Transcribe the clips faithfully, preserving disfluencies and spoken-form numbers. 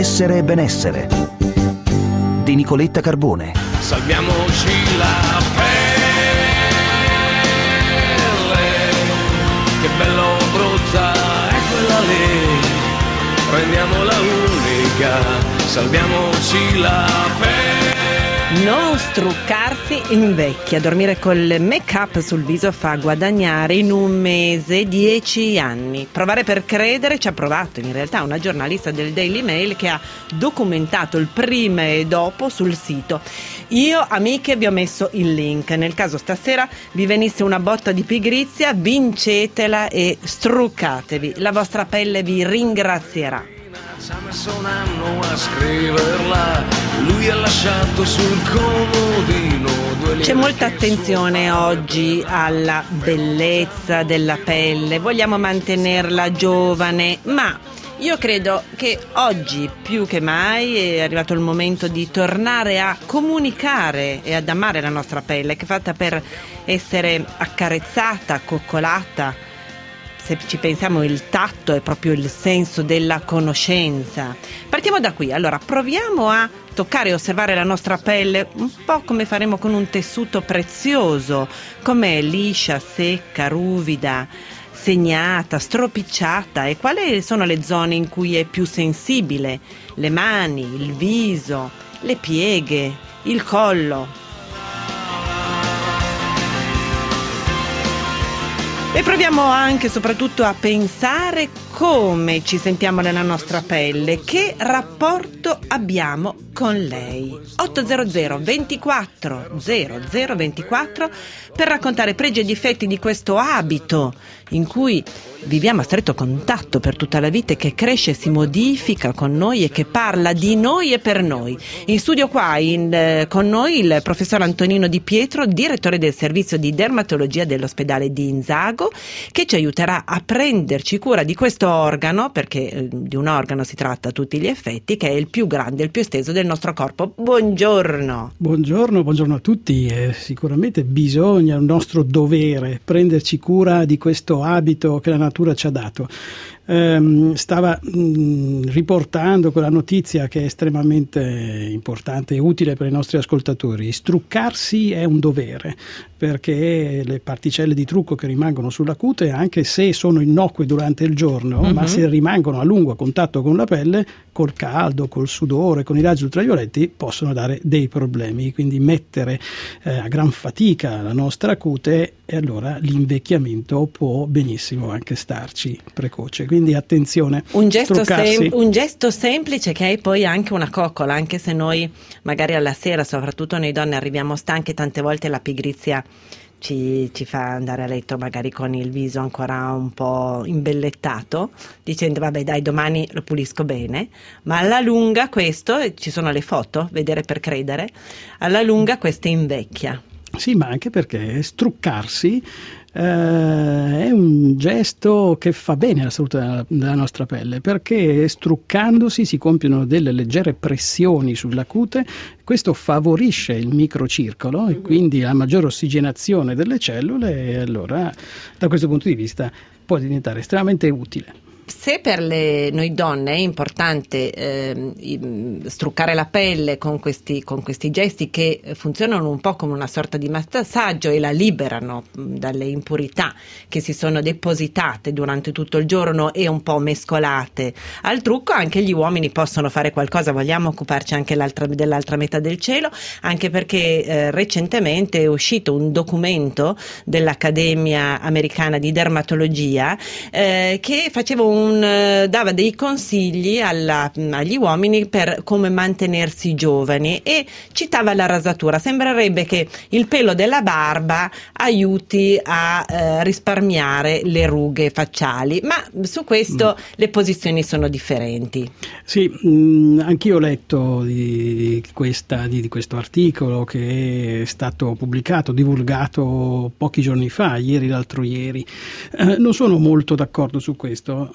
Essere e benessere di Nicoletta Carbone. Salviamoci la pelle, che bella brutta è quella lì, prendiamola unica, salviamoci la pelle. Non struccarsi invecchia. Dormire col make-up sul viso fa guadagnare in un mese dieci anni. Provare per credere ci ha provato in realtà una giornalista del Daily Mail che ha documentato il prima e dopo sul sito. Io, amiche, vi ho messo il link. Nel caso stasera vi venisse una botta di pigrizia, vincetela e struccatevi. La vostra pelle vi ringrazierà. Ci ha messo un anno a scriverla, lui ha lasciato sul comodino due. C'è molta attenzione oggi alla bellezza della pelle, vogliamo mantenerla giovane, ma io credo che oggi più che mai è arrivato il momento di tornare a comunicare e ad amare la nostra pelle, che è fatta per essere accarezzata, coccolata. Se ci pensiamo, il tatto è proprio il senso della conoscenza. Partiamo da qui. Allora, proviamo a toccare e osservare la nostra pelle un po' come faremo con un tessuto prezioso, com'è liscia, secca, ruvida, segnata, stropicciata, e quali sono le zone in cui è più sensibile: le mani, il viso, le pieghe, il collo. E proviamo anche e soprattutto a pensare come ci sentiamo nella nostra pelle, che rapporto abbiamo con lei. ottocento ventiquattro zero zero ventiquattro per raccontare pregi e difetti di questo abito in cui viviamo a stretto contatto per tutta la vita e che cresce e si modifica con noi e che parla di noi e per noi. In studio qua in, eh, con noi il professor Antonino Di Pietro, direttore del servizio di dermatologia dell'ospedale di Inzago, che ci aiuterà a prenderci cura di questo organo, perché eh, di un organo si tratta a tutti gli effetti, che è il più grande, il più esteso del nostro corpo. Buongiorno. Buongiorno, buongiorno a tutti. Eh, sicuramente bisogna, è un nostro dovere, prenderci cura di questo abito che la natura ci ha dato. Eh, stava mh, riportando quella notizia che è estremamente importante e utile per i nostri ascoltatori. Struccarsi è un dovere, perché le particelle di trucco che rimangono sulla cute, anche se sono innocue durante il giorno, mm-hmm. ma se rimangono a lungo a contatto con la pelle, col caldo, col sudore, con i raggi ultravioletti, possono dare dei problemi. Quindi mettere eh, a gran fatica la nostra cute, e allora l'invecchiamento può benissimo anche starci precoce. Quindi attenzione, un gesto, sem- un gesto semplice che è poi anche una coccola, anche se noi magari alla sera, soprattutto noi donne, arriviamo stanche, tante volte la pigrizia Ci, ci fa andare a letto magari con il viso ancora un po' imbellettato, dicendo vabbè dai, domani lo pulisco bene, ma alla lunga questo, ci sono le foto, vedere per credere, alla lunga questo invecchia. Sì, ma anche perché struccarsi eh, è un gesto che fa bene alla salute della, della nostra pelle, perché struccandosi si compiono delle leggere pressioni sulla cute. Questo favorisce il microcircolo e quindi la maggiore ossigenazione delle cellule, e allora da questo punto di vista può diventare estremamente utile. Se per le, noi donne è importante eh, struccare la pelle con questi, con questi gesti che funzionano un po' come una sorta di massaggio e la liberano dalle impurità che si sono depositate durante tutto il giorno e un po' mescolate al trucco, anche gli uomini possono fare qualcosa. Vogliamo occuparci anche l'altra, dell'altra metà del cielo, anche perché eh, recentemente è uscito un documento dell'Accademia Americana di Dermatologia eh, che faceva un Un, dava dei consigli alla, agli uomini per come mantenersi giovani e citava la rasatura. Sembrerebbe che il pelo della barba aiuti a eh, risparmiare le rughe facciali, ma su questo mm. le posizioni sono differenti. Sì, mh, anch'io ho letto di, questa, di, di questo articolo che è stato pubblicato, divulgato pochi giorni fa, ieri, l'altro ieri. Eh, non sono molto d'accordo su questo.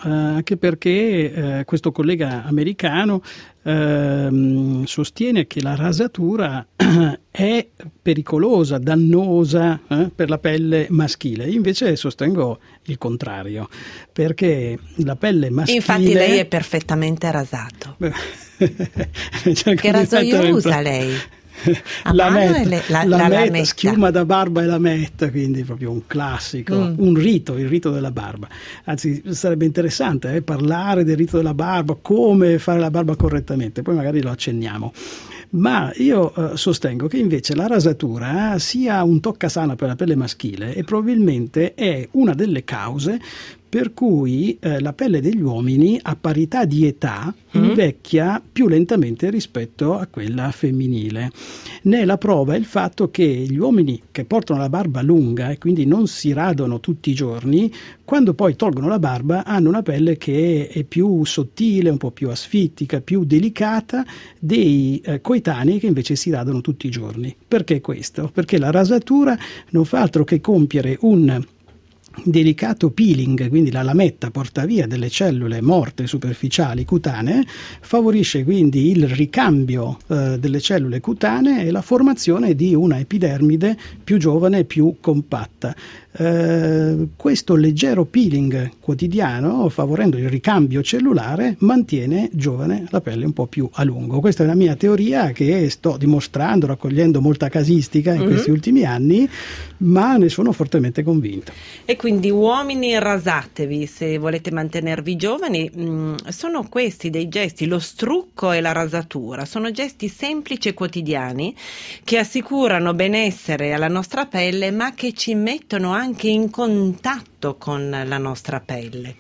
eh, anche perché eh, questo collega americano eh, sostiene che la rasatura è pericolosa, dannosa eh, per la pelle maschile. Io invece sostengo il contrario, perché la pelle maschile... Infatti lei è perfettamente rasato. Che rasoio usa lei? A la mano metta, le, la, la la metta, lametta. schiuma da barba e lametta, quindi proprio un classico, mm. un rito, il rito della barba. Anzi, sarebbe interessante eh, parlare del rito della barba, come fare la barba correttamente, poi magari lo accenniamo. Ma io eh, sostengo che invece la rasatura eh, sia un toccasana per la pelle maschile e probabilmente è una delle cause per cui eh, la pelle degli uomini a parità di età mm. invecchia più lentamente rispetto a quella femminile. Ne è la prova il fatto che gli uomini che portano la barba lunga e quindi non si radono tutti i giorni, quando poi tolgono la barba hanno una pelle che è più sottile, un po' più asfittica, più delicata dei eh, coetanei che invece si radono tutti i giorni. Perché questo? Perché la rasatura non fa altro che compiere un delicato peeling, quindi la lametta porta via delle cellule morte superficiali cutanee, favorisce quindi il ricambio eh, delle cellule cutanee e la formazione di una epidermide più giovane e più compatta. Eh, questo leggero peeling quotidiano, favorendo il ricambio cellulare, mantiene giovane la pelle un po' più a lungo. Questa è una mia teoria che sto dimostrando, raccogliendo molta casistica in mm-hmm. questi ultimi anni, ma ne sono fortemente convinto. E quindi uomini, rasatevi se volete mantenervi giovani. Mm, sono questi dei gesti, lo strucco e la rasatura, sono gesti semplici e quotidiani che assicurano benessere alla nostra pelle, ma che ci mettono anche anche in contatto con la nostra pelle.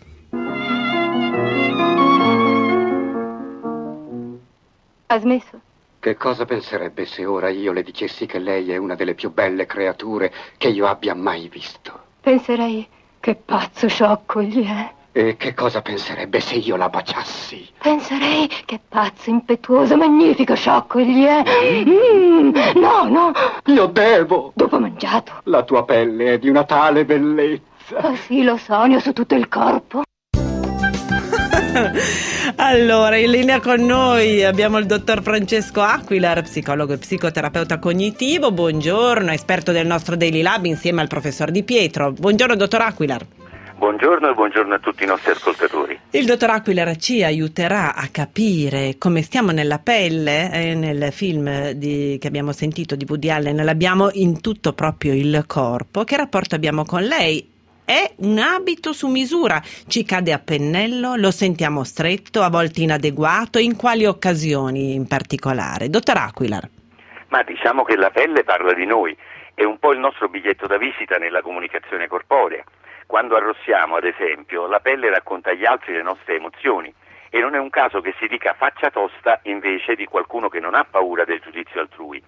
Ha smesso? Che cosa penserebbe se ora io le dicessi che lei è una delle più belle creature che io abbia mai visto? Penserei che pazzo sciocco gli è. E che cosa penserebbe se io la baciassi? Penserei che pazzo, impetuoso, magnifico sciocco gli è. Mm, no, no. Io devo. Dopo mangiato. La tua pelle è di una tale bellezza. Oh sì, lo sogno su tutto il corpo. Allora, in linea con noi abbiamo il dottor Francesco Aquilar, psicologo e psicoterapeuta cognitivo. Buongiorno, esperto del nostro Daily Lab insieme al professor Di Pietro. Buongiorno, dottor Aquilar. Buongiorno e buongiorno a tutti i nostri ascoltatori. Il dottor Aquilar ci aiuterà a capire come stiamo nella pelle. Eh, nel film di, che abbiamo sentito di Woody Allen l'abbiamo in tutto proprio il corpo. Che rapporto abbiamo con lei? È un abito su misura, ci cade a pennello, lo sentiamo stretto, a volte inadeguato, in quali occasioni in particolare? Dottor Aquilar. Ma diciamo che la pelle parla di noi, è un po' il nostro biglietto da visita nella comunicazione corporea. Quando arrossiamo, ad esempio, la pelle racconta agli altri le nostre emozioni e non è un caso che si dica faccia tosta invece di qualcuno che non ha paura del giudizio altrui.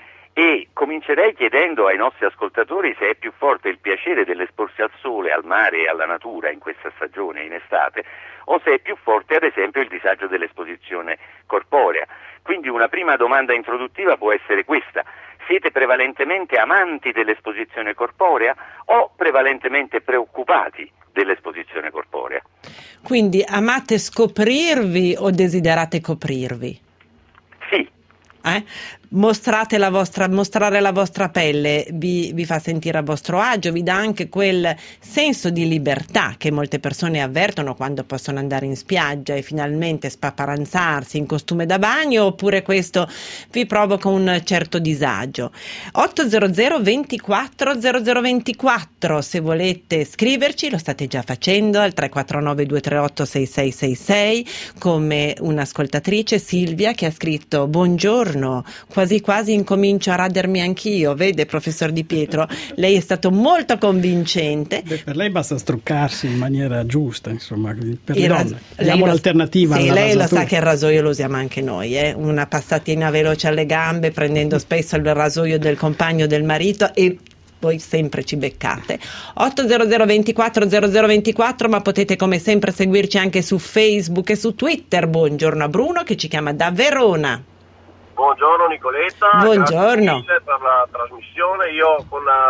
E comincerei chiedendo ai nostri ascoltatori se è più forte il piacere dell'esporsi al sole, al mare e alla natura in questa stagione, in estate, o se è più forte ad esempio il disagio dell'esposizione corporea. Quindi una prima domanda introduttiva può essere questa: siete prevalentemente amanti dell'esposizione corporea o prevalentemente preoccupati dell'esposizione corporea? Quindi amate scoprirvi o desiderate coprirvi? Sì. Eh? Mostrate la vostra, mostrare la vostra pelle vi, vi fa sentire a vostro agio, vi dà anche quel senso di libertà che molte persone avvertono quando possono andare in spiaggia e finalmente spaparanzarsi in costume da bagno, oppure questo vi provoca un certo disagio? ottocento ventiquattro zero zero ventiquattro, se volete scriverci, lo state già facendo al tre quattro nove due tre otto sei sei sei sei, come un'ascoltatrice Silvia che ha scritto: buongiorno, quasi quasi incomincio a radermi anch'io. Vede, professor Di Pietro, lei è stato molto convincente. Beh, per lei basta struccarsi in maniera giusta, insomma, per il le ras- donne. Diamo l'alternativa sì, alla lei rasatura. lo sa che il rasoio lo usiamo anche noi, eh? Una passatina veloce alle gambe, prendendo spesso il rasoio del compagno, del marito, e voi sempre ci beccate. ottocento ventiquattro zero zero ventiquattro, ma potete come sempre seguirci anche su Facebook e su Twitter. Buongiorno a Bruno che ci chiama da Verona. Buongiorno Nicoletta, buongiorno. Grazie mille per la trasmissione. Io con la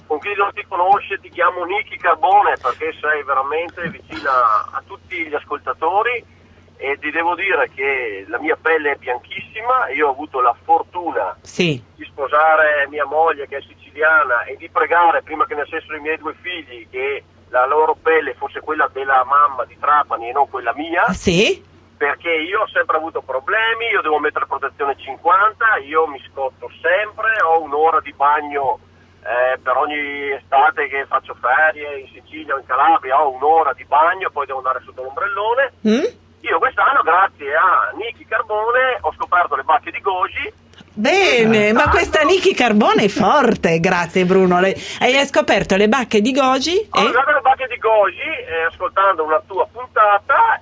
con chi non ti conosce ti chiamo Nicky Carbone perché sei veramente vicina a tutti gli ascoltatori e ti devo dire che la mia pelle è bianchissima. Io ho avuto la fortuna sì. di sposare mia moglie che è siciliana e di pregare prima che nascessero i miei due figli che la loro pelle fosse quella della mamma di Trapani e non quella mia. Sì. Perché io ho sempre avuto problemi, io devo mettere protezione cinquanta, io mi scotto sempre, ho un'ora di bagno eh, per ogni estate che faccio ferie in Sicilia o in Calabria, ho un'ora di bagno, poi devo andare sotto l'ombrellone. Mm? Io quest'anno, grazie a Nicky Carbone, ho scoperto le bacche di goji. Bene, ma questa Nicky Carbone è forte, grazie Bruno. Le, hai scoperto le bacche di goji? Ho scoperto le bacche di goji eh, ascoltando una tua puntata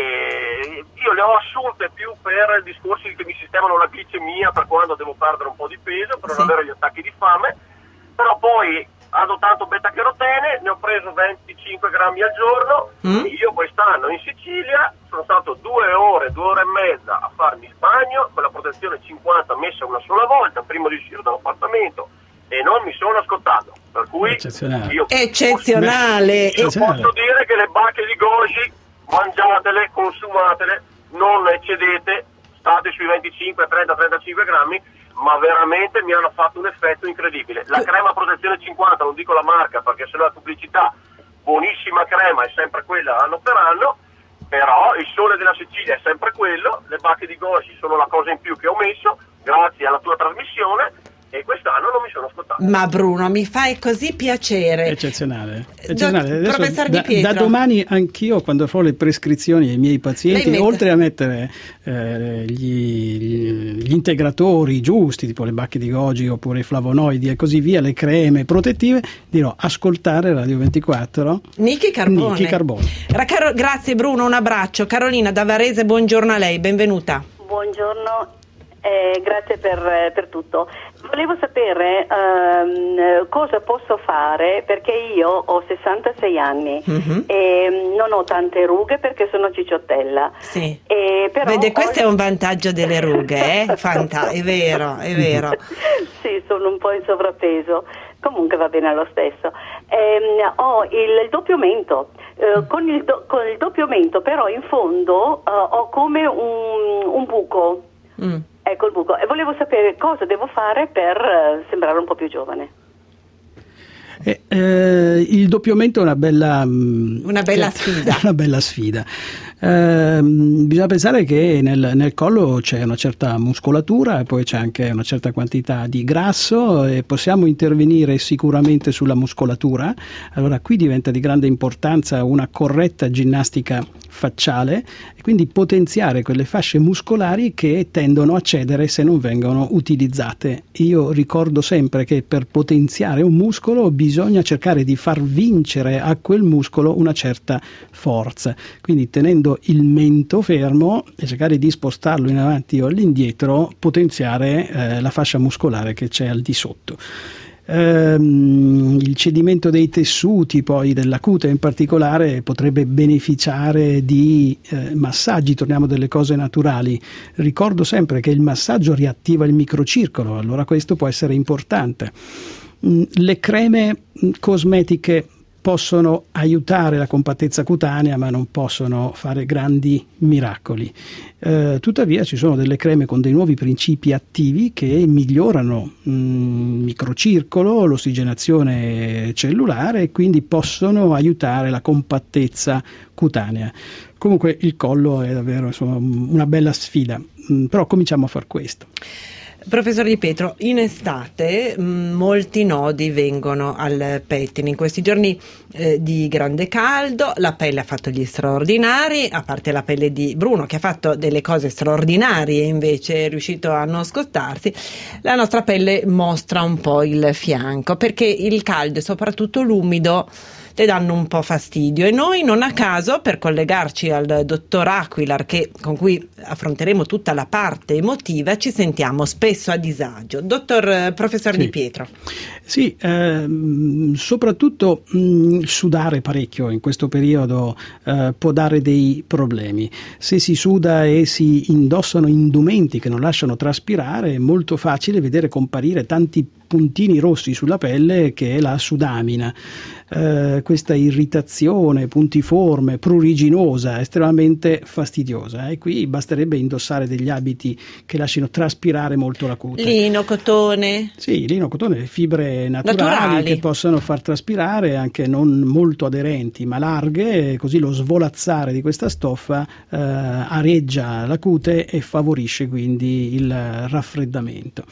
e io le ho assunte più per discorsi che mi sistemano la glicemia per quando devo perdere un po' di peso, per sì. non avere gli attacchi di fame, però poi hanno tanto beta-carotene, ne ho preso venticinque grammi al giorno. Mm. Io quest'anno in Sicilia sono stato due ore, due ore e mezza a farmi il bagno con la protezione cinquanta messa una sola volta prima di uscire dall'appartamento e non mi sono scottato, per cui eccezionale, io eccezionale. Io posso dire che le bacche di goji mangiatele, consumatele, non eccedete, state sui venticinque, trenta, trentacinque grammi, ma veramente mi hanno fatto un effetto incredibile. La crema protezione cinquanta, non dico la marca perché sennò è pubblicità, buonissima crema, è sempre quella anno per anno, però il sole della Sicilia è sempre quello, le bacche di goji sono la cosa in più che ho messo, grazie alla tua trasmissione, e quest'anno non mi sono scottato. Ma Bruno, mi fai così piacere. Eccezionale. Eccezionale. Do, Adesso, professor da, Di Pietro. Da domani anch'io, quando farò le prescrizioni ai miei pazienti, mette... oltre a mettere eh, gli, gli integratori giusti, tipo le bacche di goji oppure i flavonoidi e così via, le creme protettive, dirò ascoltare Radio ventiquattro. Nicky Carbone. Nicky Carbone. Caro, grazie Bruno, un abbraccio. Carolina da Varese, buongiorno a lei, benvenuta. Buongiorno. Eh, grazie per, per tutto. Volevo sapere um, cosa posso fare perché io ho sessantasei anni mm-hmm. e non ho tante rughe perché sono cicciottella. Sì. E però Vede, questo ho... è un vantaggio delle rughe, eh? Fanta, è vero, è vero. Sì, sono un po' in sovrappeso. Comunque va bene lo stesso. Eh, ho il, il doppio mento. Eh, con, il do, con il doppio mento però in fondo uh, ho come un, un buco. Mm. Ecco il buco, e volevo sapere cosa devo fare per uh, sembrare un po' più giovane. Eh, eh, il doppiamento è una bella, una bella sfida. Una bella sfida. Eh, bisogna pensare che nel, nel collo c'è una certa muscolatura e poi c'è anche una certa quantità di grasso e possiamo intervenire sicuramente sulla muscolatura. Allora qui diventa di grande importanza una corretta ginnastica facciale e quindi potenziare quelle fasce muscolari che tendono a cedere se non vengono utilizzate. Io ricordo sempre che per potenziare un muscolo bisogna cercare di far vincere a quel muscolo una certa forza, quindi tenendo il mento fermo e cercare di spostarlo in avanti o all'indietro, potenziare eh, la fascia muscolare che c'è al di sotto. Ehm, il cedimento dei tessuti poi della cute in particolare potrebbe beneficiare di eh, massaggi, torniamo delle cose naturali. Ricordo sempre che il massaggio riattiva il microcircolo, allora questo può essere importante. Le creme cosmetiche possono aiutare la compattezza cutanea ma non possono fare grandi miracoli. Eh, tuttavia ci sono delle creme con dei nuovi principi attivi che migliorano il microcircolo, l'ossigenazione cellulare e quindi possono aiutare la compattezza cutanea. Comunque il collo è davvero insomma, una bella sfida, mm, però cominciamo a far questo. Professor Di Pietro, in estate mh, molti nodi vengono al pettine, in questi giorni eh, di grande caldo la pelle ha fatto gli straordinari, a parte la pelle di Bruno che ha fatto delle cose straordinarie invece è riuscito a non scottarsi, la nostra pelle mostra un po' il fianco perché il caldo e soprattutto l'umido le danno un po' fastidio, e noi non a caso, per collegarci al dottor Aquilar, che, con cui affronteremo tutta la parte emotiva, ci sentiamo spesso a disagio. Dottor eh, professor sì. Di Pietro. Sì, ehm, soprattutto mh, sudare parecchio in questo periodo eh, può dare dei problemi. Se si suda e si indossano indumenti che non lasciano traspirare, è molto facile vedere comparire tanti puntini rossi sulla pelle, che è la sudamina. Eh, questa irritazione puntiforme, pruriginosa, estremamente fastidiosa, e qui basterebbe indossare degli abiti che lasciano traspirare molto la cute. Lino, cotone? Sì, lino, cotone, fibre naturali, naturali che possono far traspirare, anche non molto aderenti ma larghe, così lo svolazzare di questa stoffa eh, areggia la cute e favorisce quindi il raffreddamento.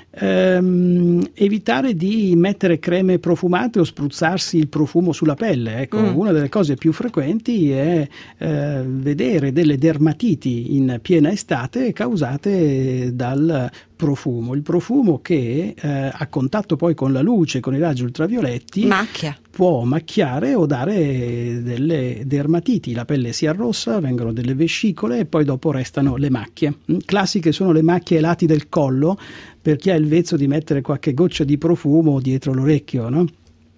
Ehm, evitare di mettere creme profumate o spruzzarsi il profumo sulla pelle. Ecco, mm. una delle cose più frequenti è eh, vedere delle dermatiti in piena estate causate dal profumo. Il profumo che eh, a contatto poi con la luce, con i raggi ultravioletti, macchia. può macchiare o dare delle dermatiti. La pelle si arrossa, vengono delle vescicole e poi dopo restano le macchie. Classiche sono le macchie ai lati del collo, per chi ha il vezzo di mettere qualche goccia di profumo dietro l'orecchio, no?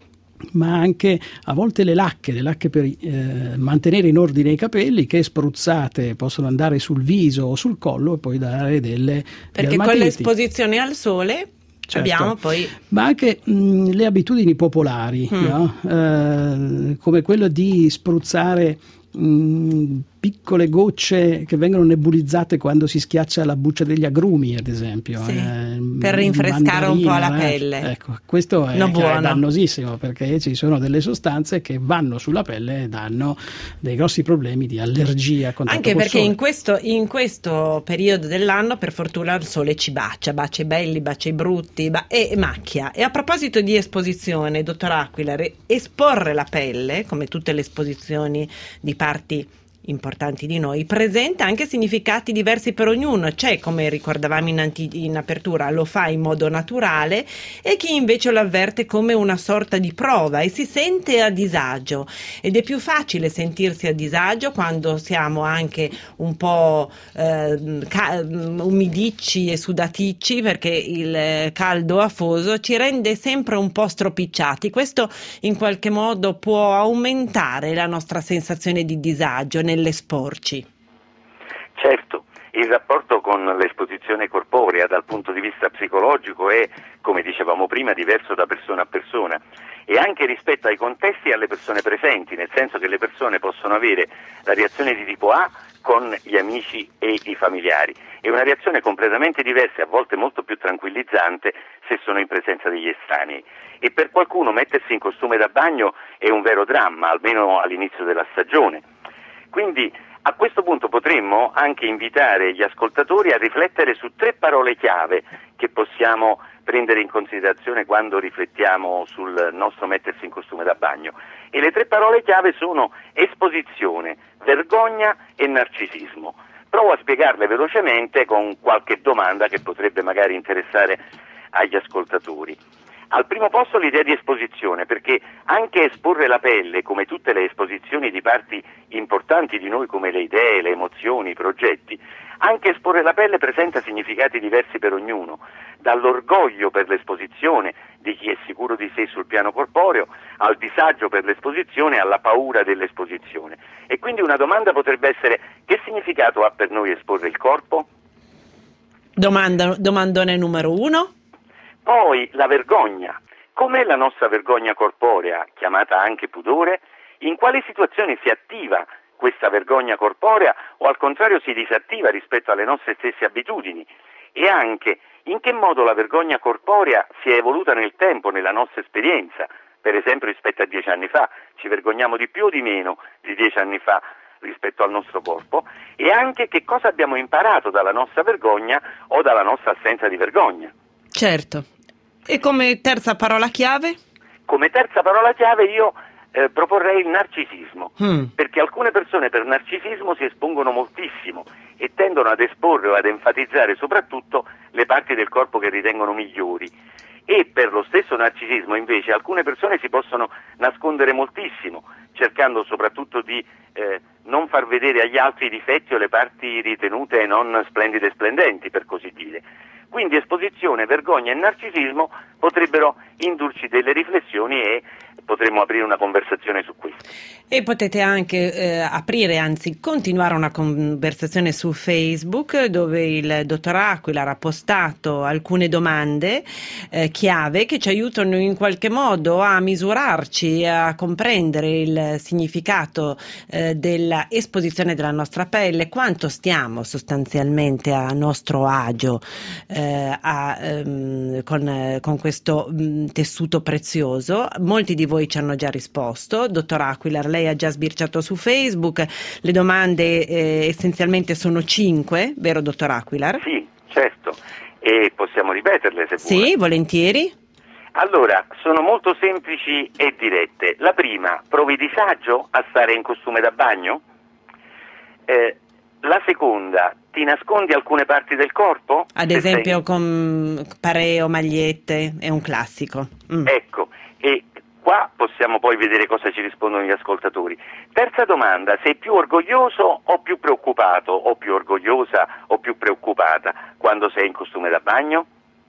Ma anche a volte le lacche, le lacche per eh, mantenere in ordine i capelli, che spruzzate possono andare sul viso o sul collo e poi dare delle perché dermatiti. Con l'esposizione al sole certo. abbiamo poi ma anche mh, le abitudini popolari, mm. no? eh, come quello di spruzzare mh, piccole gocce che vengono nebulizzate quando si schiaccia la buccia degli agrumi, ad esempio, sì, eh, per rinfrescare un po' la pelle. Eh, ecco, questo è, no, è dannosissimo, perché ci sono delle sostanze che vanno sulla pelle e danno dei grossi problemi di allergia a contatto anche col perché sole. in questo, in questo periodo dell'anno, per fortuna, il sole ci bacia, bacia i belli, bacia i brutti ba- e macchia. E a proposito di esposizione, dottor Aquilar, esporre la pelle, come tutte le esposizioni di parti importanti di noi, presenta anche significati diversi per ognuno. C'è, come ricordavamo in, anti- in apertura, lo fa in modo naturale, e chi invece lo avverte come una sorta di prova e si sente a disagio, ed è più facile sentirsi a disagio quando siamo anche un po' eh, ca- umidicci e sudaticci, perché il caldo afoso ci rende sempre un po' stropicciati. Questo in qualche modo può aumentare la nostra sensazione di disagio nell'esporci. Certo, il rapporto con l'esposizione corporea dal punto di vista psicologico è, come dicevamo prima, diverso da persona a persona, e anche rispetto ai contesti e alle persone presenti, nel senso che le persone possono avere la reazione di tipo A con gli amici e i familiari, e una reazione completamente diversa e a volte molto più tranquillizzante se sono in presenza degli estranei. E per qualcuno mettersi in costume da bagno è un vero dramma, almeno all'inizio della stagione. Quindi a questo punto potremmo anche invitare gli ascoltatori a riflettere su tre parole chiave che possiamo prendere in considerazione quando riflettiamo sul nostro mettersi in costume da bagno. E le tre parole chiave sono esposizione, vergogna e narcisismo. Provo a spiegarle velocemente con qualche domanda che potrebbe magari interessare agli ascoltatori. Al primo posto l'idea di esposizione, perché anche esporre la pelle, come tutte le esposizioni di parti importanti di noi come le idee, le emozioni, i progetti, anche esporre la pelle presenta significati diversi per ognuno, dall'orgoglio per l'esposizione di chi è sicuro di sé sul piano corporeo, al disagio per l'esposizione, alla paura dell'esposizione. E quindi una domanda potrebbe essere: che significato ha per noi esporre il corpo? Domanda, domandone numero uno. Poi la vergogna. Com'è la nostra vergogna corporea, chiamata anche pudore? In quali situazioni si attiva questa vergogna corporea o al contrario si disattiva rispetto alle nostre stesse abitudini? E anche in che modo la vergogna corporea si è evoluta nel tempo, nella nostra esperienza? Per esempio rispetto a dieci anni fa, ci vergogniamo di più o di meno di dieci anni fa rispetto al nostro corpo? E anche che cosa abbiamo imparato dalla nostra vergogna o dalla nostra assenza di vergogna? Certo. E come terza parola chiave? Come terza parola chiave io eh, proporrei il narcisismo, mm. perché alcune persone per narcisismo si espongono moltissimo e tendono ad esporre o ad enfatizzare soprattutto le parti del corpo che ritengono migliori, E per lo stesso narcisismo invece alcune persone si possono nascondere moltissimo, cercando soprattutto di eh, non far vedere agli altri i difetti o le parti ritenute non splendide e splendenti, per così dire. Quindi esposizione, vergogna e narcisismo potrebbero indurci delle riflessioni e potremmo aprire una conversazione su questo. E potete anche eh, aprire, anzi continuare una conversazione su Facebook, dove il dottor Aquilar ha postato alcune domande eh, chiave che ci aiutano in qualche modo a misurarci, a comprendere il significato eh, della esposizione della nostra pelle, quanto stiamo sostanzialmente a nostro agio eh, a, ehm, con, con questo mh, tessuto prezioso. Molti di voi ci hanno già risposto. Dottor Aquilar, lei ha già sbirciato su Facebook, le domande eh, essenzialmente sono cinque, vero dottor Aquilar? Sì, certo, e possiamo ripeterle se Sì, vuole. volentieri. Allora, sono molto semplici e dirette. La prima, provi disagio a stare in costume da bagno? Eh, la seconda, ti nascondi alcune parti del corpo? Ad Se esempio sei... con pareo, magliette, è un classico. Mm. Ecco, e qua possiamo poi vedere cosa ci rispondono gli ascoltatori. Terza domanda, sei più orgoglioso o più preoccupato, o più orgogliosa o più preoccupata quando sei in costume da bagno?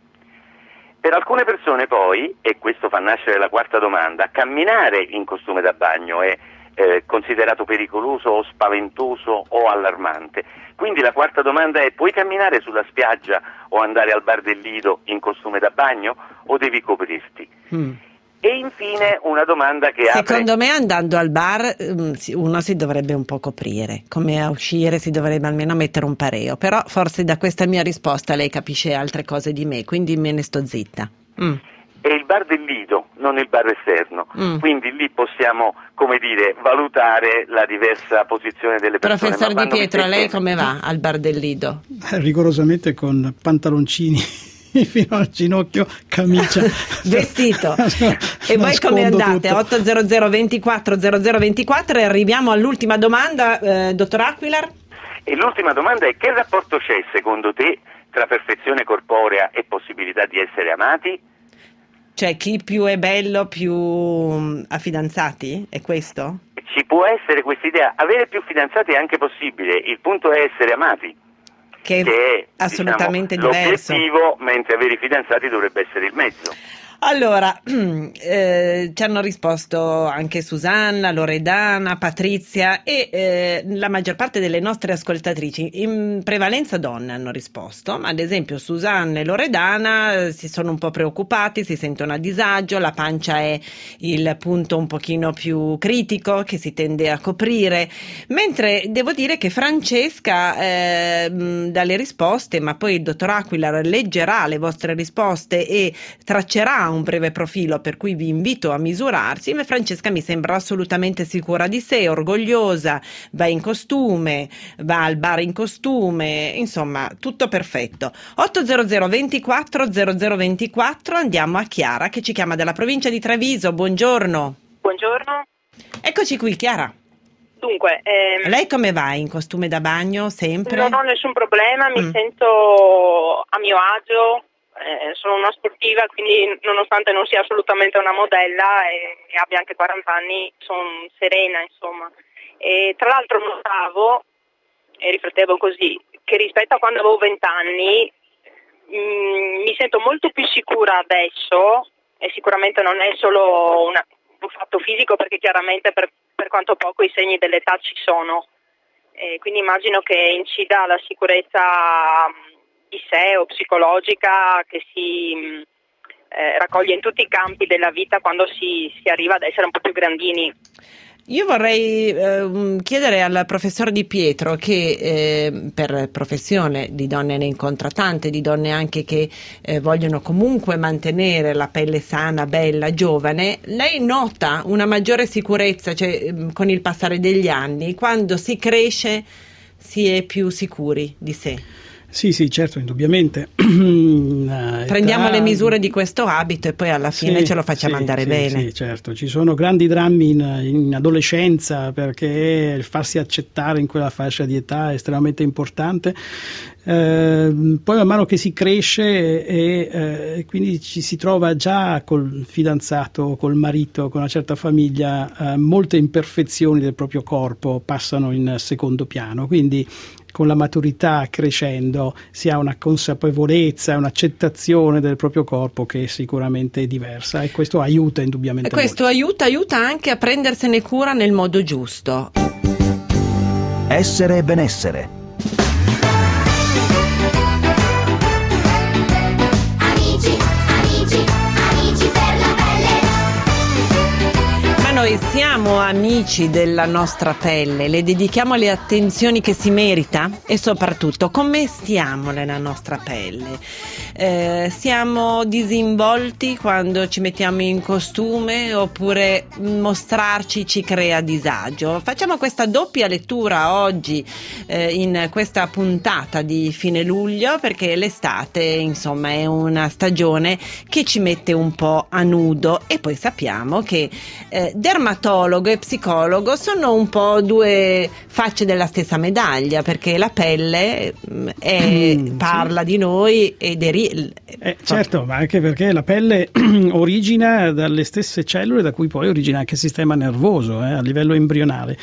Per alcune persone poi, e questo fa nascere la quarta domanda, camminare in costume da bagno è eh, considerato pericoloso o spaventoso o allarmante. Quindi la quarta domanda è: puoi camminare sulla spiaggia o andare al bar del Lido in costume da bagno o devi coprirti? Mm. E infine una domanda che Secondo apre... me andando al bar uno si dovrebbe un po' coprire, come a uscire si dovrebbe almeno mettere un pareo, però forse da questa mia risposta lei capisce altre cose di me, quindi me ne sto zitta. Mm. È il bar del Lido, non il bar esterno, mm. quindi lì possiamo, come dire, valutare la diversa posizione delle persone. Professor Di Pietro, lei come va al bar del Lido? Rigorosamente con pantaloncini fino al ginocchio, camicia, vestito. E voi come andate? Tutto. otto zero zero ventiquattro zero zero ventiquattro e arriviamo all'ultima domanda, eh, dottor Aquilar. E l'ultima domanda è: che rapporto c'è secondo te tra perfezione corporea e possibilità di essere amati? Cioè chi più è bello più ha fidanzati? È questo? Ci può essere questa idea, avere più fidanzati è anche possibile, il punto è essere amati. Che, che è assolutamente diciamo, diverso. L'obiettivo, mentre avere i fidanzati dovrebbe essere il mezzo. Allora, eh, ci hanno risposto anche Susanna, Loredana, Patrizia e eh, la maggior parte delle nostre ascoltatrici, in prevalenza donne, hanno risposto, ma ad esempio Susanna e Loredana si sono un po' preoccupati, si sentono a disagio, la pancia è il punto un pochino più critico che si tende a coprire, mentre devo dire che Francesca eh, dalle risposte, ma poi il dottor Aquilar leggerà le vostre risposte e traccerà un breve profilo per cui vi invito a misurarsi, ma Francesca mi sembra assolutamente sicura di sé, orgogliosa, va in costume, va al bar in costume, insomma tutto perfetto. otto zero zero ventiquattro zero zero ventiquattro, andiamo a Chiara che ci chiama dalla provincia di Treviso. Buongiorno. Buongiorno. Eccoci qui, Chiara. Dunque, ehm, lei come va? In costume da bagno sempre? Non ho nessun problema, mi Mm. sento a mio agio. Eh, sono una sportiva, quindi nonostante non sia assolutamente una modella e, e abbia anche quaranta anni, sono serena, insomma. E tra l'altro notavo e riflettevo così che rispetto a quando avevo venti anni mh, mi sento molto più sicura adesso, e sicuramente non è solo una, un fatto fisico, perché chiaramente per, per quanto poco i segni dell'età ci sono, e quindi immagino che incida la sicurezza di sé o psicologica che si eh, raccoglie in tutti i campi della vita quando si, si arriva ad essere un po' più grandini. Io vorrei eh, chiedere al professor Di Pietro, che eh, per professione di donne ne incontra tante, di donne anche che eh, vogliono comunque mantenere la pelle sana, bella, giovane, lei nota una maggiore sicurezza, cioè eh, con il passare degli anni, quando si cresce si è più sicuri di sé? Sì, sì, certo, indubbiamente. Prendiamo età... le misure di questo abito e poi alla fine sì, ce lo facciamo sì, andare sì, bene. Sì, certo, ci sono grandi drammi in, in adolescenza, perché il farsi accettare in quella fascia di età è estremamente importante. Eh, poi man mano che si cresce e eh, quindi ci si trova già col fidanzato, col marito, con una certa famiglia, eh, molte imperfezioni del proprio corpo passano in secondo piano, quindi con la maturità crescendo si ha una consapevolezza, un'accettazione del proprio corpo che sicuramente è diversa, e questo aiuta indubbiamente. E questo molto. aiuta, aiuta anche a prendersene cura nel modo giusto. Essere e benessere. Noi siamo amici della nostra pelle, le dedichiamo le attenzioni che si merita e soprattutto come stiamo nella nostra pelle. Eh, siamo disinvolti quando ci mettiamo in costume oppure mostrarci ci crea disagio? Facciamo questa doppia lettura oggi eh, in questa puntata di fine luglio, perché l'estate insomma è una stagione che ci mette un po' a nudo, e poi sappiamo che eh, dermatologo e psicologo sono un po' due facce della stessa medaglia, perché la pelle è, Mm, parla sì. di noi ed è ri- Eh, certo, ma anche perché la pelle origina dalle stesse cellule da cui poi origina anche il sistema nervoso, eh, a livello embrionale.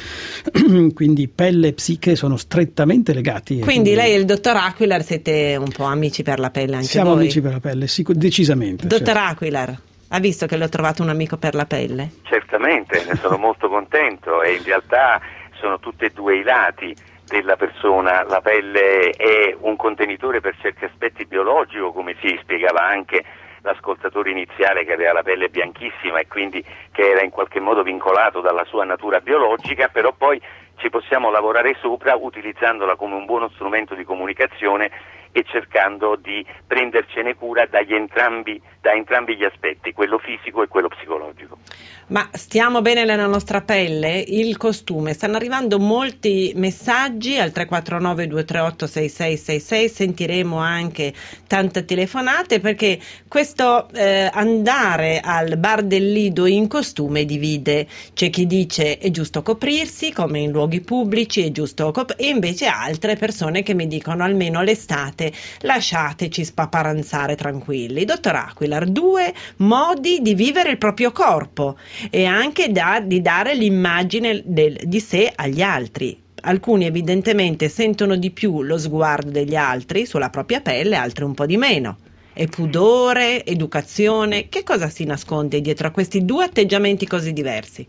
Quindi pelle e psiche sono strettamente legati. quindi, quindi lei e il dottor Aquilar siete un po' amici per la pelle anche siamo voi? amici per la pelle, sic- decisamente. Dottor certo. Aquilar, ha visto che le ho trovato un amico per la pelle? Certamente, ne sono molto contento, e in realtà sono tutti e due i lati della persona. La pelle è un contenitore per certi aspetti biologico, come si spiegava anche l'ascoltatore iniziale, che aveva la pelle bianchissima e quindi che era in qualche modo vincolato dalla sua natura biologica, però poi ci possiamo lavorare sopra utilizzandola come un buono strumento di comunicazione e cercando di prendercene cura dagli entrambi, da entrambi gli aspetti, quello fisico e quello psicologico. Ma stiamo bene nella nostra pelle? Il costume, stanno arrivando molti messaggi al tre quattro nove due tre otto sei sei sei sei, sentiremo anche tante telefonate, perché questo eh, andare al bar del Lido in costume divide. C'è chi dice è giusto coprirsi come in luoghi pubblici, è giusto cop- e invece altre persone che mi dicono almeno l'estate lasciateci spaparanzare tranquilli. Dottor Aquilar, due modi di vivere il proprio corpo e anche da, di dare l'immagine del, di sé agli altri. Alcuni evidentemente sentono di più lo sguardo degli altri sulla propria pelle, altri un po' di meno. E pudore, educazione, che cosa si nasconde dietro a questi due atteggiamenti così diversi?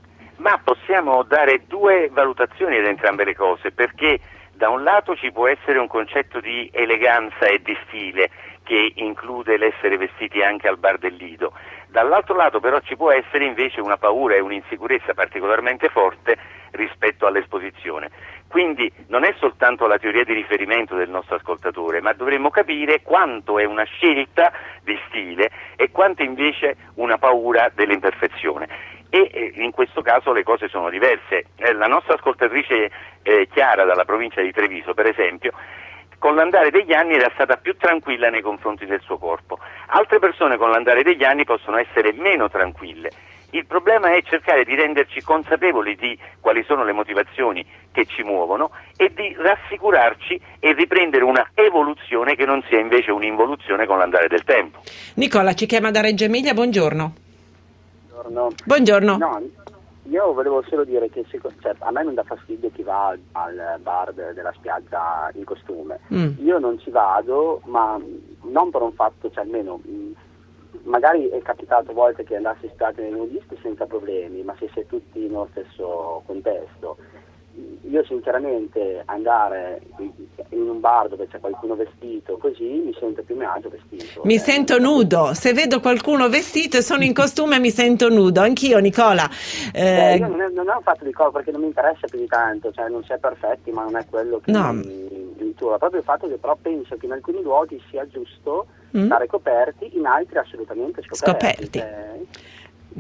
Ma possiamo dare due valutazioni ad entrambe le cose, perché da un lato ci può essere un concetto di eleganza e di stile che include l'essere vestiti anche al bar del Lido. Dall'altro lato però ci può essere invece una paura e un'insicurezza particolarmente forte rispetto all'esposizione. Quindi non è soltanto la teoria di riferimento del nostro ascoltatore, ma dovremmo capire quanto è una scelta di stile e quanto invece una paura dell'imperfezione. E eh, in questo caso le cose sono diverse. Eh, la nostra ascoltatrice eh, Chiara dalla provincia di Treviso, per esempio, con l'andare degli anni era stata più tranquilla nei confronti del suo corpo. Altre persone con l'andare degli anni possono essere meno tranquille. Il problema è cercare di renderci consapevoli di quali sono le motivazioni che ci muovono e di rassicurarci e riprendere una evoluzione che non sia invece un'involuzione con l'andare del tempo. Nicola ci chiama da Reggio Emilia, buongiorno. Buongiorno. Buongiorno. No, io volevo solo dire che cioè, a me non dà fastidio chi va al bar de- della spiaggia in costume. Mm. Io non ci vado, ma non per un fatto, cioè almeno mh, magari è capitato a volte che andassi in spiaggia nei nudisti senza problemi, ma se si è tutti nello stesso contesto. Io sinceramente andare in un bar dove c'è qualcuno vestito così mi sento più a mio agio vestito. Mi eh, sento nudo, se vedo qualcuno vestito e sono in costume mi sento nudo, anch'io Nicola. Eh, Eh, io non è, non è un fatto di cosa, perché non mi interessa più di tanto, cioè non si è perfetti, ma non è quello che No. mi, mi intura. Proprio il fatto che però penso che in alcuni luoghi sia giusto Mm. stare coperti, in altri assolutamente scoperti. Scoperti. Cioè,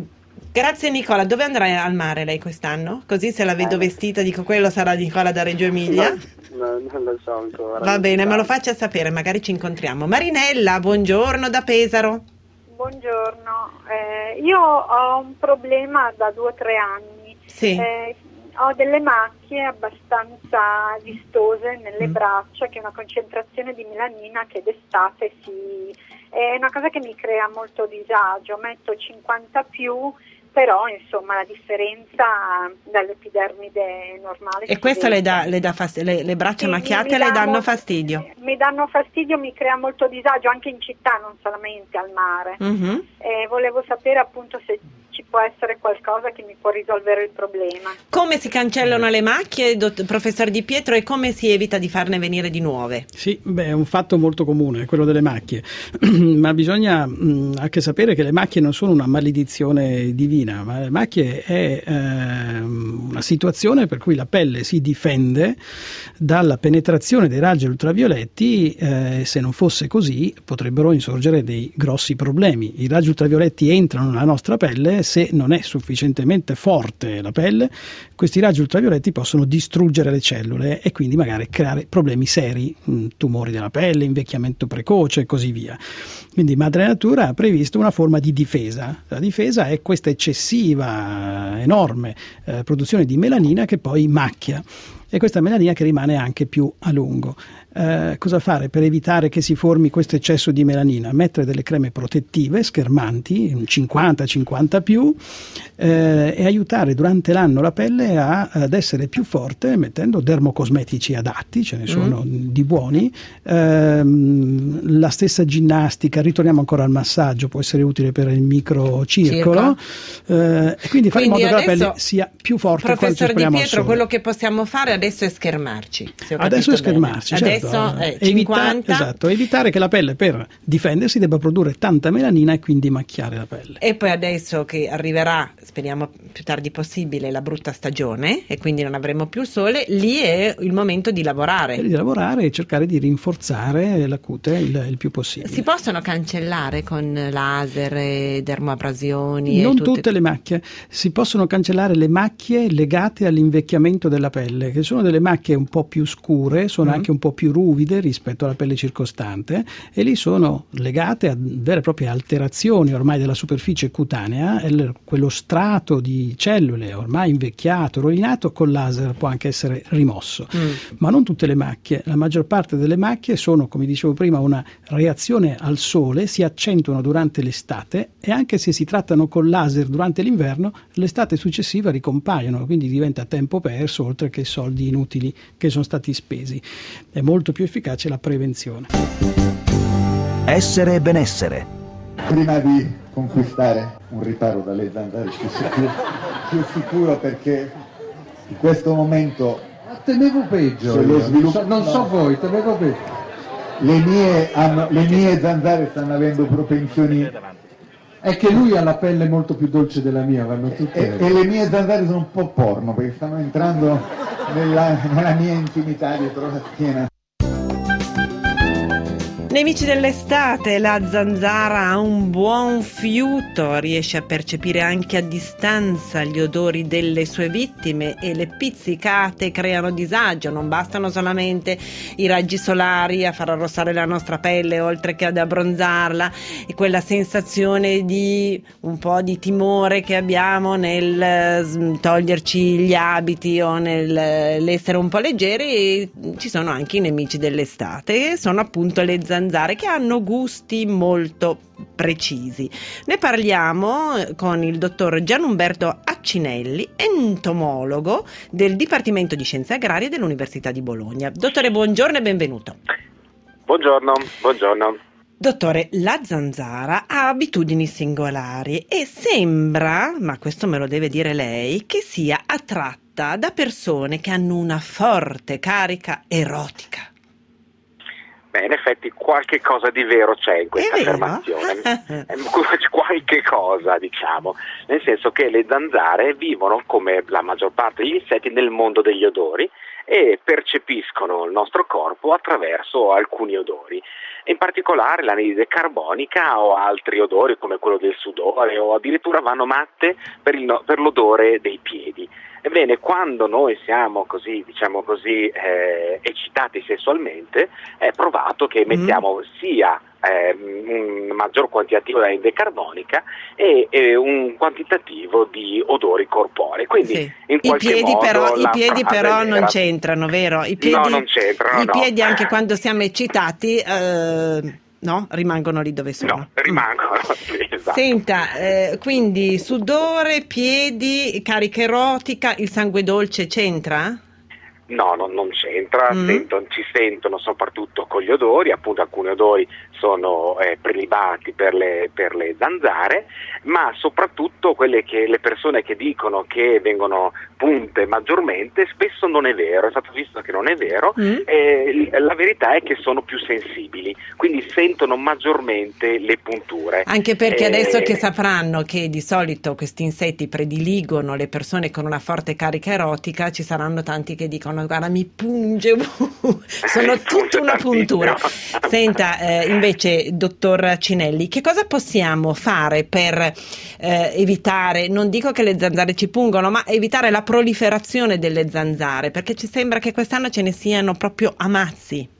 Grazie Nicola, dove andrai al mare lei quest'anno? Così se la vedo Eh. vestita dico quello sarà Nicola da Reggio Emilia. No, no, non lo so ancora. Va bene, me lo faccia sapere, magari ci incontriamo. Marinella, buongiorno da Pesaro. Buongiorno, eh, io ho un problema da due o tre anni. Sì. Eh, ho delle macchie abbastanza vistose nelle Mm. braccia, che è una concentrazione di melanina che d'estate si... è una cosa che mi crea molto disagio. Metto cinquanta più, però insomma la differenza dall'epidermide normale. E si questo vede. le, dà, le, dà fast- le, le braccia Sì, macchiate mi le dà danno molto- fastidio. Mi danno fastidio, mi crea molto disagio anche in città, non solamente al mare. Mhm. Eh, volevo sapere appunto se ci può essere qualcosa che mi può risolvere il problema. Come si cancellano le macchie, dott- professor Di Pietro, e come si evita di farne venire di nuove? Sì, beh, è un fatto molto comune, quello delle macchie, ma bisogna mh, anche sapere che le macchie non sono una maledizione divina, ma le macchie è ehm, una situazione per cui la pelle si difende dalla penetrazione dei raggi ultravioletti. Eh, se non fosse così potrebbero insorgere dei grossi problemi. I raggi ultravioletti entrano nella nostra pelle, se non è sufficientemente forte la pelle, questi raggi ultravioletti possono distruggere le cellule e quindi magari creare problemi seri, mh, tumori della pelle, invecchiamento precoce e così via. Quindi Madre Natura ha previsto una forma di difesa. La difesa è questa eccessiva, enorme eh, produzione di melanina che poi macchia, e questa melanina che rimane anche più a lungo. Eh, cosa fare per evitare che si formi questo eccesso di melanina? Mettere delle creme protettive, schermanti, cinquanta cinquanta più, eh, e aiutare durante l'anno la pelle a, ad essere più forte mettendo dermocosmetici adatti, ce ne sono mm. di buoni, ehm, la stessa ginnastica, ritorniamo ancora al massaggio, può essere utile per il microcircolo, eh, e quindi fare in Quindi modo che la adesso, pelle sia più forte quando ci professor Di esponiamo al Pietro, sole. quello che possiamo fare adesso è schermarci. se ho Adesso è capito bene. schermarci, certo. Adesso è Evita- cinquanta esatto, evitare che la pelle per difendersi debba produrre tanta melanina e quindi macchiare la pelle. e poi adesso che arriverà, speriamo più tardi possibile, la brutta stagione e quindi non avremo più sole, lì è il momento di lavorare. E di lavorare e cercare di rinforzare la cute il, il più possibile. Si possono cancellare con laser e dermoabrasioni? Non e tutte... tutte le macchie, si possono cancellare le macchie legate all'invecchiamento della pelle, che sono delle macchie un po' più scure, sono Mm. anche un po' più ruvide rispetto alla pelle circostante, e lì sono legate a vere e proprie alterazioni ormai della superficie cutanea, e l- quello strato di cellule ormai invecchiato, rovinato, col laser può anche essere rimosso. Mm. Ma non tutte le macchie, la maggior parte delle macchie sono, come dicevo prima, una reazione al sole, si accentuano durante l'estate, e anche se si trattano col laser durante l'inverno, l'estate successiva ricompaiono, quindi diventa tempo perso oltre che soldi inutili che sono stati spesi. È molto più efficace la prevenzione. Essere e benessere. Prima di conquistare un riparo dalle zanzare più sicuro, più sicuro perché in questo momento temevo peggio, se lo io. sviluppo- non so no. voi, temevo peggio. le mie, hanno, le mie zanzare stanno avendo propensioni È che lui ha la pelle molto più dolce della mia, vanno tutte. e, e le mie zanzare sono un po' porno perché stanno entrando nella, nella mia intimità dietro la schiena. Nemici dell'estate, la zanzara ha un buon fiuto, riesce a percepire anche a distanza gli odori delle sue vittime e le pizzicate creano disagio. Non bastano solamente i raggi solari a far arrossare la nostra pelle oltre che ad abbronzarla, e quella sensazione di un po' di timore che abbiamo nel eh, toglierci gli abiti o nell'essere un po' leggeri. E ci sono anche i nemici dell'estate, che sono appunto le zanzare, che hanno gusti molto precisi. Ne parliamo con il dottor Gianumberto Accinelli, entomologo del Dipartimento di Scienze Agrarie dell'Università di Bologna. Dottore, buongiorno e benvenuto. Buongiorno, buongiorno. Dottore, la zanzara ha abitudini singolari e sembra, ma questo me lo deve dire lei, che sia attratta da persone che hanno una forte carica erotica. Beh, in effetti qualche cosa di vero c'è in questa affermazione, qualche cosa diciamo, nel senso che le zanzare vivono come la maggior parte degli insetti nel mondo degli odori e percepiscono il nostro corpo attraverso alcuni odori, in particolare l'anidride carbonica o altri odori come quello del sudore, o addirittura vanno matte per, il, per l'odore dei piedi. Ebbene, quando noi siamo così, diciamo così, eh, eccitati sessualmente, è provato che emettiamo mm. sia eh, un maggior quantitativo di anidride carbonica e, e un quantitativo di odori corporei. Quindi sì. in qualche I piedi modo però, i piedi però non era... c'entrano, vero? I piedi, no, non c'entrano. I no. piedi anche quando siamo eccitati... Eh... No, rimangono lì dove sono. No, rimangono. Mm. Sì, esatto. Senta, eh, quindi sudore, piedi, carica erotica, il sangue dolce c'entra? No, no, non c'entra, Mm. Sento, ci sentono soprattutto con gli odori, appunto alcuni odori sono eh, prelibati per le, per le zanzare, ma soprattutto quelle che le persone che dicono che vengono punte maggiormente, spesso non è vero, è stato visto che non è vero, Mm. eh, la verità è che sono più sensibili, quindi sentono maggiormente le punture. Anche perché Eh, adesso che sapranno che di solito questi insetti prediligono le persone con una forte carica erotica, ci saranno tanti che dicono guarda mi punge, sono tutta una puntura. Senta, eh, invece dottor Cinelli, che cosa possiamo fare per eh, evitare, non dico che le zanzare ci pungono, ma evitare la proliferazione delle zanzare, perché ci sembra che quest'anno ce ne siano proprio a mazzi.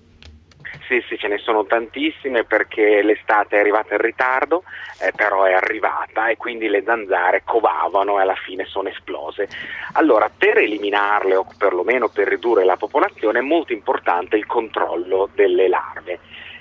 Sì, sì, ce ne sono tantissime perché l'estate è arrivata in ritardo, eh, però è arrivata e quindi le zanzare covavano e alla fine sono esplose. Allora, per eliminarle o perlomeno per ridurre la popolazione è molto importante il controllo delle larve.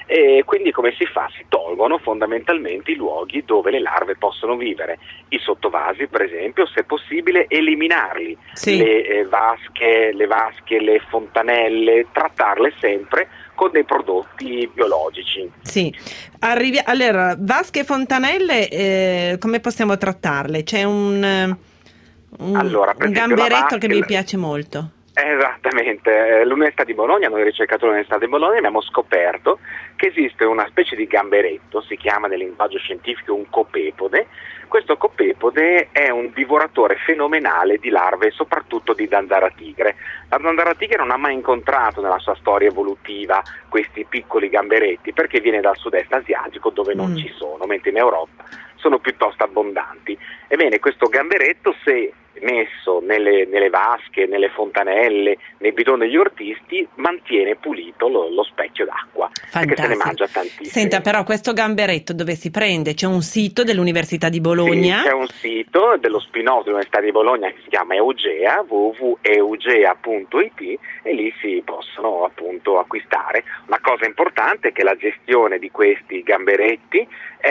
E quindi come si fa? Si tolgono fondamentalmente i luoghi dove le larve possono vivere, i sottovasi per esempio, se possibile eliminarli, Sì. le eh, vasche, le vasche, le fontanelle, trattarle sempre con dei prodotti biologici. Sì, Arrivi- allora vasche e fontanelle eh, come possiamo trattarle? C'è un, eh, un, Allora, per un esempio, la gamberetto che mi vasca- piace molto. Esattamente, l'Università di Bologna, noi ricercatori dell'Università di Bologna abbiamo scoperto che esiste una specie di gamberetto, si chiama nel linguaggio scientifico un copepode. Questo copepode è un divoratore fenomenale di larve, soprattutto di zanzara tigre. La zanzara tigre non ha mai incontrato nella sua storia evolutiva questi piccoli gamberetti perché viene dal sud-est asiatico dove non Mm. ci sono, mentre in Europa sono piuttosto abbondanti. Ebbene, questo gamberetto, se messo nelle, nelle vasche, nelle fontanelle, nei bidoni degli ortisti, mantiene pulito lo, lo specchio d'acqua, perché se ne mangia tantissimo. Senta, però questo gamberetto dove si prende? C'è un sito dell'Università di Bologna? Sì, c'è un sito dello spin-off dell'Università di Bologna che si chiama Eugea, w w w punto eugea punto i t, e lì si possono appunto acquistare. Una cosa importante è che la gestione di questi gamberetti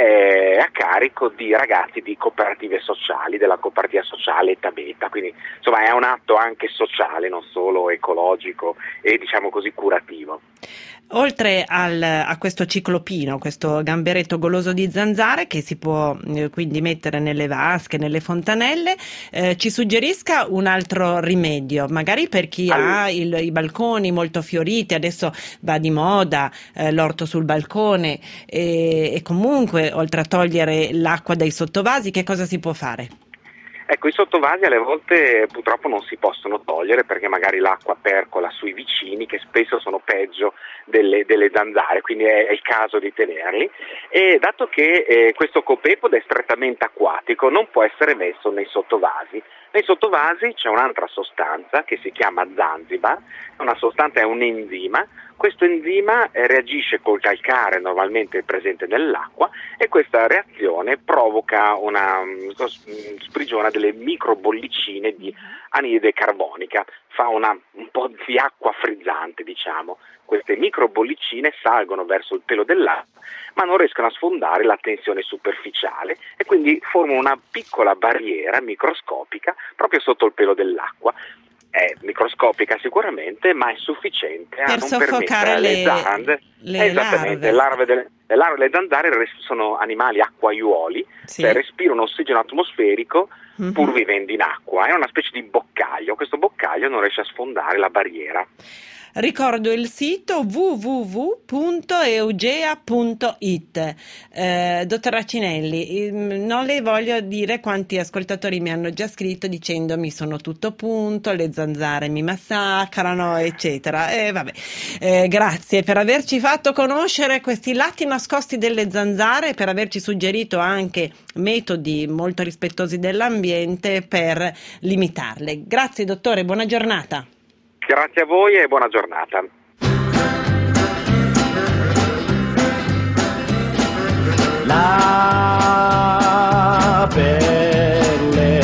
è a carico di ragazzi di cooperative sociali, della cooperativa sociale Eta Beta, quindi insomma è un atto anche sociale, non solo ecologico e diciamo così curativo. Oltre al, a questo ciclopino, questo gamberetto goloso di zanzare che si può eh, quindi mettere nelle vasche, nelle fontanelle, eh, ci suggerisca un altro rimedio, magari per chi allora. ha il, i balconi molto fioriti, adesso va di moda eh, l'orto sul balcone e, e comunque oltre a togliere l'acqua dai sottovasi, che cosa si può fare? Ecco, i sottovasi alle volte purtroppo non si possono togliere perché magari l'acqua percola sui vicini che spesso sono peggio delle, delle zanzare, quindi è, è il caso di tenerli. E dato che eh, questo copepode è strettamente acquatico, non può essere messo nei sottovasi. Nei sottovasi c'è un'altra sostanza che si chiama Zanzibar, una sostanza è un enzima. Questo enzima eh, reagisce col calcare normalmente presente nell'acqua e questa reazione provoca una um, sprigiona delle microbollicine di anidride carbonica, fa una, un po' di acqua frizzante diciamo. Queste microbollicine salgono verso il pelo dell'acqua ma non riescono a sfondare la tensione superficiale e quindi formano una piccola barriera microscopica proprio sotto il pelo dell'acqua. È microscopica sicuramente, ma è sufficiente a per non soffocare permettere le, alle zanzare. le Esattamente, larve. larve delle, le larve delle zanzare sono animali acquaiuoli, Sì. cioè respirano ossigeno atmosferico Mhm. pur vivendo in acqua. È una specie di boccaglio. Questo boccaglio non riesce a sfondare la barriera. Ricordo il sito w w w punto eugea punto it. Eh, dottor Acinelli, non le voglio dire quanti ascoltatori mi hanno già scritto dicendomi sono tutto punto, le zanzare mi massacrano, eccetera. Eh, vabbè. Eh, grazie per averci fatto conoscere questi lati nascosti delle zanzare e per averci suggerito anche metodi molto rispettosi dell'ambiente per limitarle. Grazie dottore, buona giornata. Grazie a voi e buona giornata. La pelle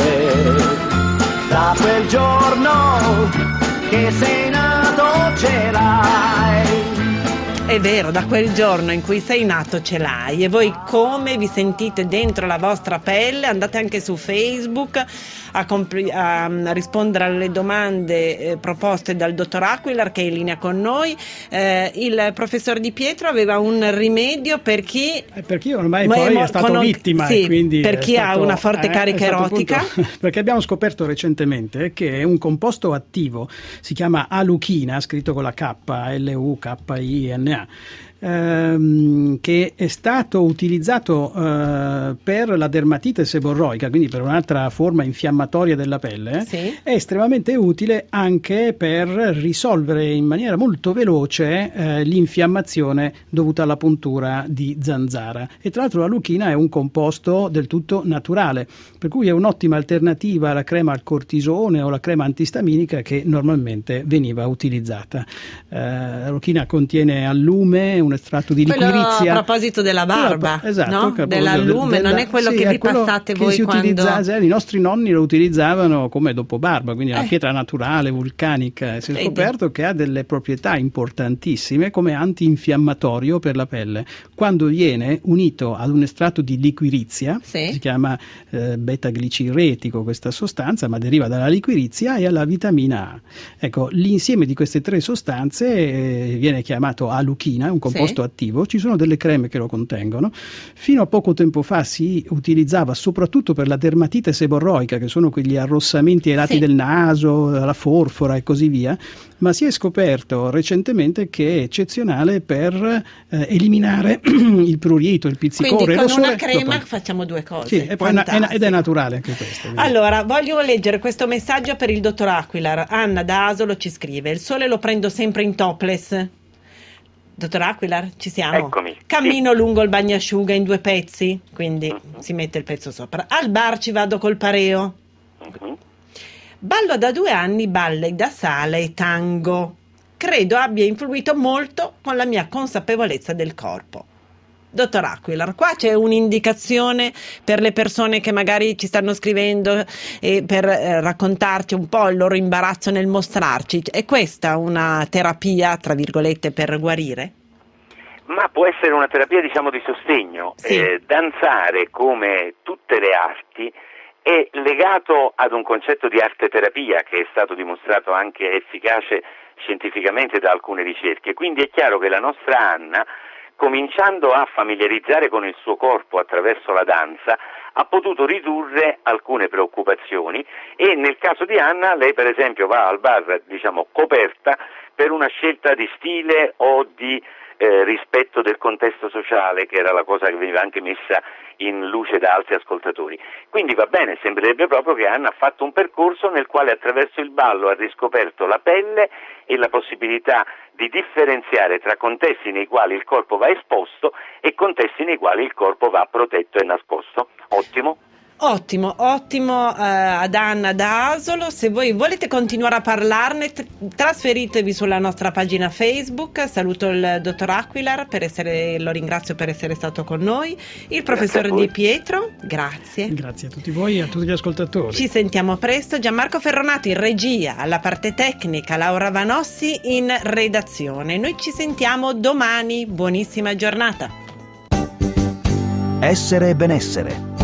da quel giorno che sei nato ce l'hai. È vero, da quel giorno in cui sei nato ce l'hai. E voi come vi sentite dentro la vostra pelle? Andate anche su Facebook a, compl- a rispondere alle domande eh, proposte dal dottor Aquilar, che è in linea con noi. Eh, il professor Di Pietro aveva un rimedio per chi eh, per chi ormai poi mo- è stato con... vittima, sì, e quindi per chi stato, ha una forte eh, carica erotica, appunto, perché abbiamo scoperto recentemente che un composto attivo si chiama aluchina, scritto con la K, L U K I N A, ehm, che è stato utilizzato eh, per la dermatite seborroica, quindi per un'altra forma infiammatoria della pelle, sì. È estremamente utile anche per risolvere in maniera molto veloce eh, l'infiammazione dovuta alla puntura di zanzara. E tra l'altro la luchina è un composto del tutto naturale, per cui è un'ottima alternativa alla crema al cortisone o la crema antistaminica che normalmente veniva utilizzata. Eh, la luchina contiene allume, un estratto di quello liquirizia. A proposito della barba, esatto, no? Dell'allume, della, non è quello sì, che è vi quello passate che voi si quando... utilizza, i nostri nonni lo utilizzavano come dopo barba, quindi è una Eh. pietra naturale, vulcanica. Si è Vedi. scoperto che ha delle proprietà importantissime come antinfiammatorio per la pelle. Quando viene unito ad un estratto di liquirizia, Sì. si chiama eh, beta-glicirretico questa sostanza, ma deriva dalla liquirizia, e alla vitamina A. Ecco, l'insieme di queste tre sostanze eh, viene chiamato aluchina, un composto Sì. attivo. Ci sono delle creme che lo contengono. Fino a poco tempo fa si utilizzava soprattutto per la dermatite seborroica, che sono quegli arrossamenti ai lati Sì. del naso, la forfora e così via, ma si è scoperto recentemente che è eccezionale per eh, eliminare il prurito, il pizzicore. Quindi il con rossore, una crema dopo. facciamo due cose. Sì, e poi è na- è na- ed è naturale anche questo. quindi. Allora, voglio leggere questo messaggio per il dottor Aquilar. Anna da Asolo ci scrive: il sole lo prendo sempre in topless. Dottor Aquilar, ci siamo? Eccomi. Cammino sì. lungo il bagnasciuga in due pezzi, quindi uh-huh. si mette il pezzo sopra. Al bar ci vado col pareo. Uh-huh. Ballo da due anni balli da sala e tango. Credo abbia influito molto con la mia consapevolezza del corpo. Dottor Aquilar, qua c'è un'indicazione per le persone che magari ci stanno scrivendo e per eh, raccontarci un po' il loro imbarazzo nel mostrarci. È questa una terapia, tra virgolette, per guarire? Ma può essere una terapia, diciamo, di sostegno. Sì. Eh, danzare, come tutte le arti, è legato ad un concetto di arte terapia che è stato dimostrato anche efficace scientificamente da alcune ricerche. Quindi è chiaro che la nostra Anna, cominciando a familiarizzare con il suo corpo attraverso la danza, ha potuto ridurre alcune preoccupazioni, e nel caso di Anna lei per esempio va al bar, diciamo, coperta per una scelta di stile o di eh, rispetto del contesto sociale, che era la cosa che veniva anche messa in luce da altri ascoltatori. Quindi va bene, sembrerebbe proprio che Anna ha fatto un percorso nel quale attraverso il ballo ha riscoperto la pelle e la possibilità di differenziare tra contesti nei quali il corpo va esposto e contesti nei quali il corpo va protetto e nascosto. Ottimo. Ottimo, ottimo eh, ad Anna da Asolo. Se voi volete continuare a parlarne, t- trasferitevi sulla nostra pagina Facebook. Saluto il dottor Aquilar, per essere, lo ringrazio per essere stato con noi, il professor Di Pietro, grazie. Grazie a tutti voi e a tutti gli ascoltatori. Ci sentiamo presto. Gianmarco Ferronato in regia, alla parte tecnica, Laura Vanossi in redazione. Noi ci sentiamo domani, buonissima giornata. Essere benessere.